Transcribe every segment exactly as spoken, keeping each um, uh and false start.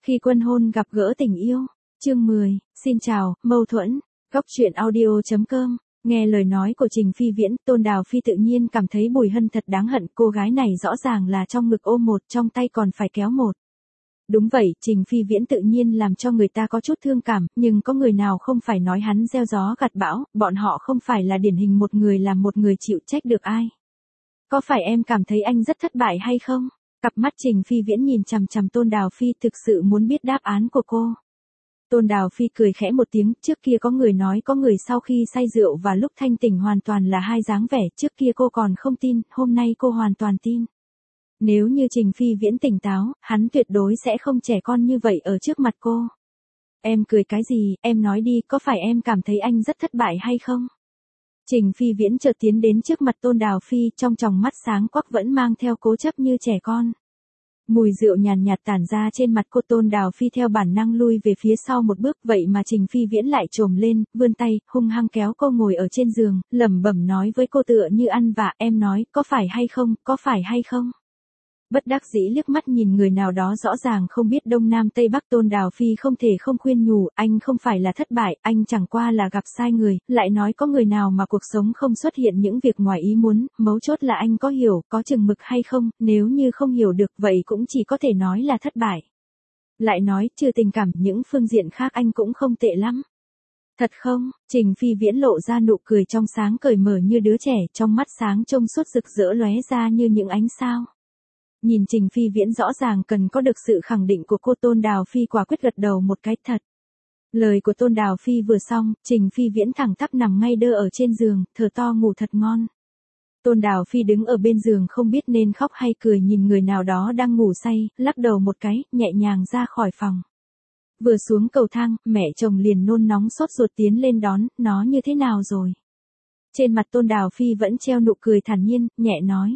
Khi quân hôn gặp gỡ tình yêu, chương mười, xin chào, mâu thuẫn, góc truyện audio chấm com, nghe lời nói của Trình Phi Viễn, Tôn Đào Phi tự nhiên cảm thấy Bùi Hân thật đáng hận, cô gái này rõ ràng là trong ngực ôm một, trong tay còn phải kéo một. Đúng vậy, Trình Phi Viễn tự nhiên làm cho người ta có chút thương cảm, nhưng có người nào không phải nói hắn gieo gió gặt bão, bọn họ không phải là điển hình một người làm một người chịu trách được ai. Có phải em cảm thấy anh rất thất bại hay không? Cặp mắt Trình Phi Viễn nhìn chằm chằm Tôn Đào Phi thực sự muốn biết đáp án của cô. Tôn Đào Phi cười khẽ một tiếng, trước kia có người nói có người sau khi say rượu và lúc thanh tỉnh hoàn toàn là hai dáng vẻ, trước kia cô còn không tin, hôm nay cô hoàn toàn tin. Nếu như Trình Phi Viễn tỉnh táo, hắn tuyệt đối sẽ không trẻ con như vậy ở trước mặt cô. Em cười cái gì, em nói đi, có phải em cảm thấy anh rất thất bại hay không? Trình Phi Viễn chợt tiến đến trước mặt Tôn Đào Phi, trong tròng mắt sáng quắc vẫn mang theo cố chấp như trẻ con. Mùi rượu nhàn nhạt tản ra trên mặt cô. Tôn Đào Phi theo bản năng lui về phía sau một bước, vậy mà Trình Phi Viễn lại trồm lên, vươn tay, hung hăng kéo cô ngồi ở trên giường, lẩm bẩm nói với cô tựa như ăn vạ, em nói, có phải hay không, có phải hay không? Bất đắc dĩ liếc mắt nhìn người nào đó rõ ràng không biết đông nam tây bắc. Tôn Đào Phi không thể không khuyên nhủ, anh không phải là thất bại, anh chẳng qua là gặp sai người, lại nói có người nào mà cuộc sống không xuất hiện những việc ngoài ý muốn, mấu chốt là anh có hiểu, có chừng mực hay không, nếu như không hiểu được vậy cũng chỉ có thể nói là thất bại. Lại nói, trừ tình cảm, những phương diện khác anh cũng không tệ lắm. Thật không? Trình Phi Viễn lộ ra nụ cười trong sáng cởi mở như đứa trẻ, trong mắt sáng trông suốt rực rỡ lóe ra như những ánh sao. Nhìn Trình Phi Viễn rõ ràng cần có được sự khẳng định của cô. Tôn Đào Phi quả quyết gật đầu một cái thật. Lời của Tôn Đào Phi vừa xong, Trình Phi Viễn thẳng tắp nằm ngay đơ ở trên giường, thở to ngủ thật ngon. Tôn Đào Phi đứng ở bên giường không biết nên khóc hay cười nhìn người nào đó đang ngủ say, lắc đầu một cái, nhẹ nhàng ra khỏi phòng. Vừa xuống cầu thang, mẹ chồng liền nôn nóng sốt ruột tiến lên đón, nó như thế nào rồi? Trên mặt Tôn Đào Phi vẫn treo nụ cười thản nhiên, nhẹ nói.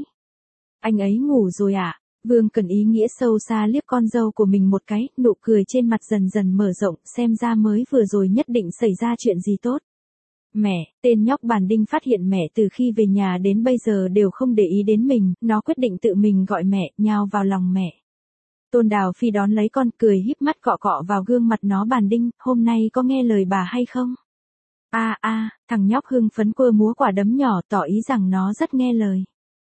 Anh ấy ngủ rồi ạ. À? Vương Cần ý nghĩa sâu xa liếc con dâu của mình một cái, nụ cười trên mặt dần dần mở rộng, xem ra mới vừa rồi nhất định xảy ra chuyện gì tốt. Mẹ, tên nhóc Bàn Đinh phát hiện mẹ từ khi về nhà đến bây giờ đều không để ý đến mình, nó quyết định tự mình gọi mẹ, nhào vào lòng mẹ. Tôn Đào Phi đón lấy con, cười híp mắt cọ cọ vào gương mặt nó. Bàn Đinh, hôm nay có nghe lời bà hay không? A a, à, thằng nhóc hưng phấn quơ múa quả đấm nhỏ tỏ ý rằng nó rất nghe lời.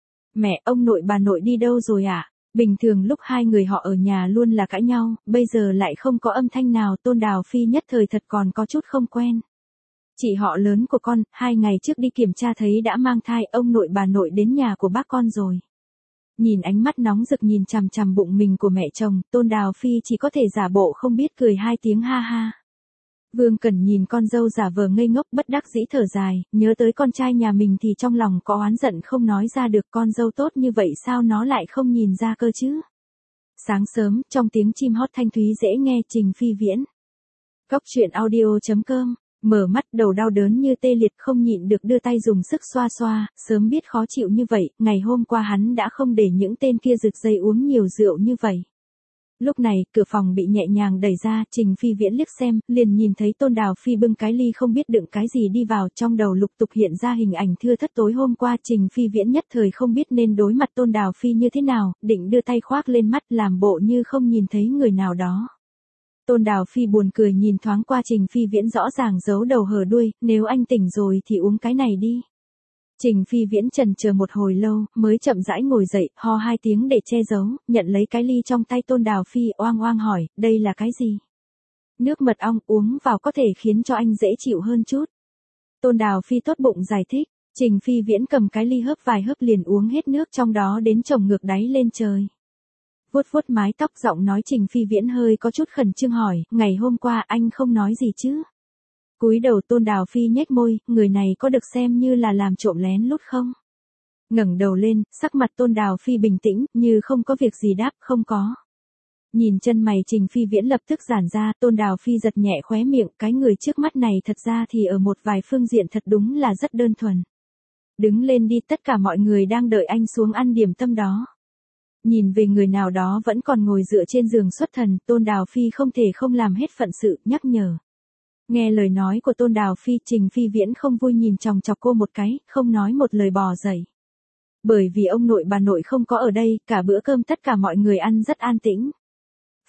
Mẹ, ông nội bà nội đi đâu rồi ạ? À? Bình thường lúc hai người họ ở nhà luôn là cãi nhau, bây giờ lại không có âm thanh nào. Tôn Đào Phi nhất thời thật còn có chút không quen. Chị họ lớn của con, hai ngày trước đi kiểm tra thấy đã mang thai, ông nội bà nội đến nhà của bác con rồi. Nhìn ánh mắt nóng rực nhìn chằm chằm bụng mình của mẹ chồng, Tôn Đào Phi chỉ có thể giả bộ không biết cười hai tiếng ha ha. Vương Cẩn nhìn con dâu giả vờ ngây ngốc bất đắc dĩ thở dài, nhớ tới con trai nhà mình thì trong lòng có oán giận không nói ra được, con dâu tốt như vậy sao nó lại không nhìn ra cơ chứ. Sáng sớm, trong tiếng chim hót thanh thúy dễ nghe. Trình Phi Viễn. Góc truyện audio chấm com, mở mắt đầu đau đớn như tê liệt không nhịn được đưa tay dùng sức xoa xoa, sớm biết khó chịu như vậy, ngày hôm qua hắn đã không để những tên kia rực dây uống nhiều rượu như vậy. Lúc này, cửa phòng bị nhẹ nhàng đẩy ra, Trình Phi Viễn liếc xem, liền nhìn thấy Tôn Đào Phi bưng cái ly không biết đựng cái gì đi vào, trong đầu lục tục hiện ra hình ảnh thưa thất tối hôm qua. Trình Phi Viễn nhất thời không biết nên đối mặt Tôn Đào Phi như thế nào, định đưa tay khoác lên mắt làm bộ như không nhìn thấy người nào đó. Tôn Đào Phi buồn cười nhìn thoáng qua Trình Phi Viễn rõ ràng giấu đầu hở đuôi, nếu anh tỉnh rồi thì uống cái này đi. Trình Phi Viễn chần chờ một hồi lâu, mới chậm rãi ngồi dậy, ho hai tiếng để che giấu, nhận lấy cái ly trong tay Tôn Đào Phi, oang oang hỏi, đây là cái gì? Nước mật ong, uống vào có thể khiến cho anh dễ chịu hơn chút. Tôn Đào Phi tốt bụng giải thích, Trình Phi Viễn cầm cái ly hớp vài hớp liền uống hết nước trong đó đến chồng ngược đáy lên trời. Vuốt vuốt mái tóc giọng nói Trình Phi Viễn hơi có chút khẩn trương hỏi, ngày hôm qua anh không nói gì chứ? Cúi đầu Tôn Đào Phi nhếch môi, người này có được xem như là làm trộm lén lút không? Ngẩng đầu lên, sắc mặt Tôn Đào Phi bình tĩnh, như không có việc gì đáp, không có. Nhìn chân mày Trình Phi Viễn lập tức giãn ra, Tôn Đào Phi giật nhẹ khóe miệng, cái người trước mắt này thật ra thì ở một vài phương diện thật đúng là rất đơn thuần. Đứng lên đi, tất cả mọi người đang đợi anh xuống ăn điểm tâm đó. Nhìn về người nào đó vẫn còn ngồi dựa trên giường xuất thần, Tôn Đào Phi không thể không làm hết phận sự, nhắc nhở. Nghe lời nói của Tôn Đào Phi, Trình Phi Viễn không vui nhìn chòng chọc cô một cái, không nói một lời bò dậy. Bởi vì ông nội bà nội không có ở đây, cả bữa cơm tất cả mọi người ăn rất an tĩnh.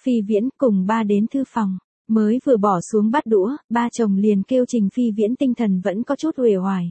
Phi Viễn cùng ba đến thư phòng, mới vừa bỏ xuống bát đũa, ba chồng liền kêu Trình Phi Viễn tinh thần vẫn có chút uể oải.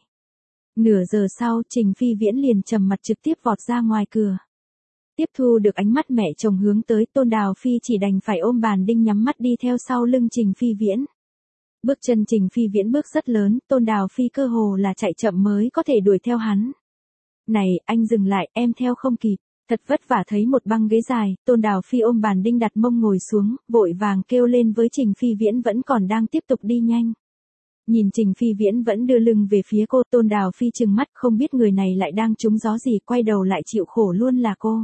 Nửa giờ sau, Trình Phi Viễn liền trầm mặt trực tiếp vọt ra ngoài cửa. Tiếp thu được ánh mắt mẹ chồng hướng tới, Tôn Đào Phi chỉ đành phải ôm bàn đinh nhắm mắt đi theo sau lưng Trình Phi Viễn. Bước chân Trình Phi Viễn bước rất lớn, Tôn Đào Phi cơ hồ là chạy chậm mới có thể đuổi theo hắn. Này, anh dừng lại, em theo không kịp. Thật vất vả thấy một băng ghế dài, Tôn Đào Phi ôm bàn đinh đặt mông ngồi xuống, vội vàng kêu lên với Trình Phi Viễn vẫn còn đang tiếp tục đi nhanh. Nhìn Trình Phi Viễn vẫn đưa lưng về phía cô, Tôn Đào Phi trừng mắt không biết người này lại đang trúng gió gì, quay đầu lại chịu khổ luôn là cô.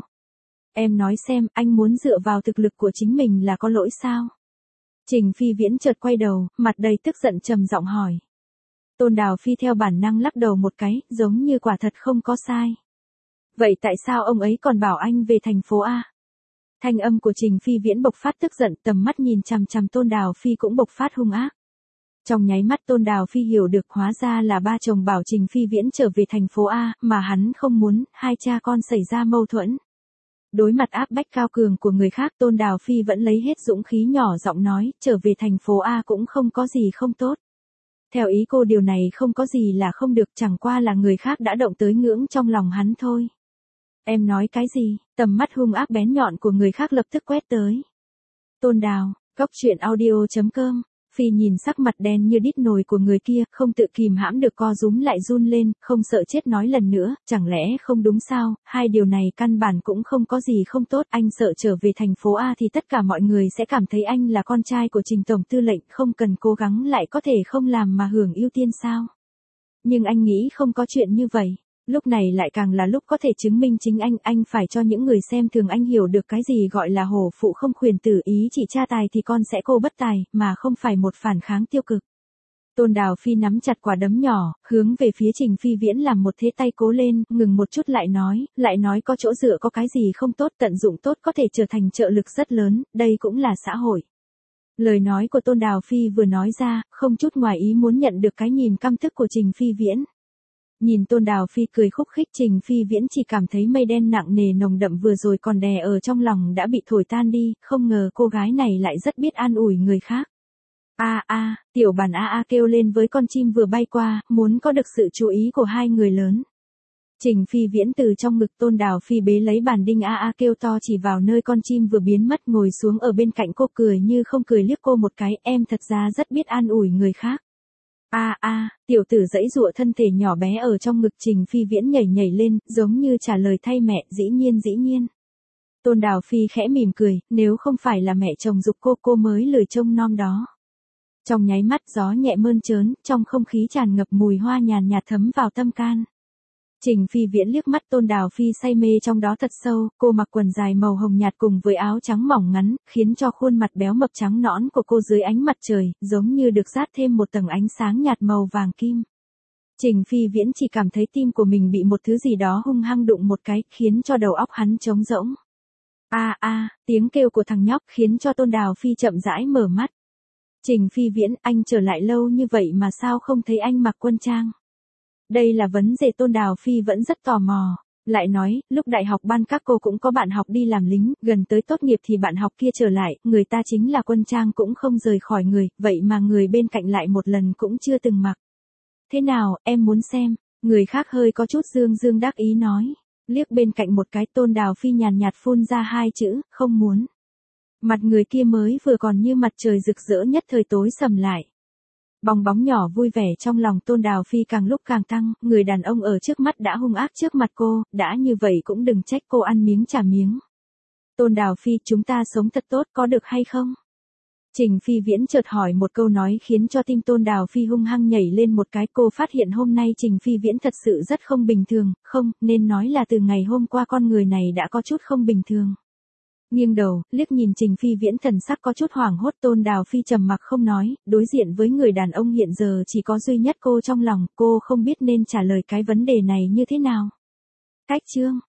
Em nói xem, anh muốn dựa vào thực lực của chính mình là có lỗi sao? Trình Phi Viễn chợt quay đầu, mặt đầy tức giận trầm giọng hỏi. Tôn Đào Phi theo bản năng lắc đầu một cái, giống như quả thật không có sai. Vậy tại sao ông ấy còn bảo anh về thành phố A? Thanh âm của Trình Phi Viễn bộc phát tức giận, tầm mắt nhìn chằm chằm Tôn Đào Phi cũng bộc phát hung ác. Trong nháy mắt Tôn Đào Phi hiểu được hóa ra là ba chồng bảo Trình Phi Viễn trở về thành phố A, mà hắn không muốn, hai cha con xảy ra mâu thuẫn. Đối mặt áp bách cao cường của người khác, Tôn Đào Phi vẫn lấy hết dũng khí nhỏ giọng nói, trở về thành phố A cũng không có gì không tốt. Theo ý cô điều này không có gì là không được, chẳng qua là người khác đã động tới ngưỡng trong lòng hắn thôi. Em nói cái gì? Tầm mắt hung ác bén nhọn của người khác lập tức quét tới. Tôn Đào, góc truyện audio chấm com. Phi nhìn sắc mặt đen như đít nồi của người kia, không tự kìm hãm được co rúm lại run lên, không sợ chết nói lần nữa, chẳng lẽ không đúng sao, hai điều này căn bản cũng không có gì không tốt, anh sợ trở về thành phố A thì tất cả mọi người sẽ cảm thấy anh là con trai của Trình Tổng Tư lệnh, không cần cố gắng lại có thể không làm mà hưởng ưu tiên sao? Nhưng anh nghĩ không có chuyện như vậy. Lúc này lại càng là lúc có thể chứng minh chính anh, anh phải cho những người xem thường anh hiểu được cái gì gọi là hổ phụ không khuyển tử, ý chỉ cha tài thì con sẽ cô bất tài, mà không phải một phản kháng tiêu cực. Tôn Đào Phi nắm chặt quả đấm nhỏ, hướng về phía Trình Phi Viễn làm một thế tay cố lên, ngừng một chút lại nói, lại nói có chỗ dựa có cái gì không tốt, tận dụng tốt có thể trở thành trợ lực rất lớn, đây cũng là xã hội. Lời nói của Tôn Đào Phi vừa nói ra, không chút ngoài ý muốn nhận được cái nhìn căm tức của Trình Phi Viễn. Nhìn Tôn Đào Phi cười khúc khích, Trình Phi Viễn chỉ cảm thấy mây đen nặng nề nồng đậm vừa rồi còn đè ở trong lòng đã bị thổi tan đi, không ngờ cô gái này lại rất biết an ủi người khác. A a, tiểu bản a a kêu lên với con chim vừa bay qua, muốn có được sự chú ý của hai người lớn. Trình Phi Viễn từ trong ngực Tôn Đào Phi bế lấy bàn đinh a a kêu to chỉ vào nơi con chim vừa biến mất, ngồi xuống ở bên cạnh cô cười như không cười liếc cô một cái, em thật ra rất biết an ủi người khác. A a, tiểu tử giãy giụa thân thể nhỏ bé ở trong ngực Trình Phi Viễn nhảy nhảy lên, giống như trả lời thay mẹ, dĩ nhiên dĩ nhiên. Tôn Đào Phi khẽ mỉm cười, nếu không phải là mẹ chồng giục cô, cô mới lười trông nom đó. Trong nháy mắt gió nhẹ mơn trớn, trong không khí tràn ngập mùi hoa nhàn nhạt thấm vào tâm can. Trình Phi Viễn liếc mắt Tôn Đào Phi say mê trong đó thật sâu, cô mặc quần dài màu hồng nhạt cùng với áo trắng mỏng ngắn, khiến cho khuôn mặt béo mập trắng nõn của cô dưới ánh mặt trời, giống như được dát thêm một tầng ánh sáng nhạt màu vàng kim. Trình Phi Viễn chỉ cảm thấy tim của mình bị một thứ gì đó hung hăng đụng một cái, khiến cho đầu óc hắn trống rỗng. A a, tiếng kêu của thằng nhóc khiến cho Tôn Đào Phi chậm rãi mở mắt. Trình Phi Viễn, anh trở lại lâu như vậy mà sao không thấy anh mặc quân trang? Đây là vấn đề Tôn Đào Phi vẫn rất tò mò. Lại nói, lúc đại học ban các cô cũng có bạn học đi làm lính, gần tới tốt nghiệp thì bạn học kia trở lại, người ta chính là quân trang cũng không rời khỏi người, vậy mà người bên cạnh lại một lần cũng chưa từng mặc. Thế nào, em muốn xem? Người khác hơi có chút dương dương đắc ý nói. Liếc bên cạnh một cái, Tôn Đào Phi nhàn nhạt phun ra hai chữ, không muốn. Mặt người kia mới vừa còn như mặt trời rực rỡ nhất thời tối sầm lại. Bong bóng nhỏ vui vẻ trong lòng Tôn Đào Phi càng lúc càng tăng, người đàn ông ở trước mắt đã hung ác trước mặt cô, đã như vậy cũng đừng trách cô ăn miếng trả miếng. Tôn Đào Phi, chúng ta sống thật tốt có được hay không? Trình Phi Viễn chợt hỏi một câu nói khiến cho tim Tôn Đào Phi hung hăng nhảy lên một cái, cô phát hiện hôm nay Trình Phi Viễn thật sự rất không bình thường, không, nên nói là từ ngày hôm qua con người này đã có chút không bình thường. Nghiêng đầu, liếc nhìn Trình Phi Viễn thần sắc có chút hoảng hốt, Tôn Đào Phi trầm mặc không nói, đối diện với người đàn ông hiện giờ chỉ có duy nhất cô trong lòng, cô không biết nên trả lời cái vấn đề này như thế nào. Cách chương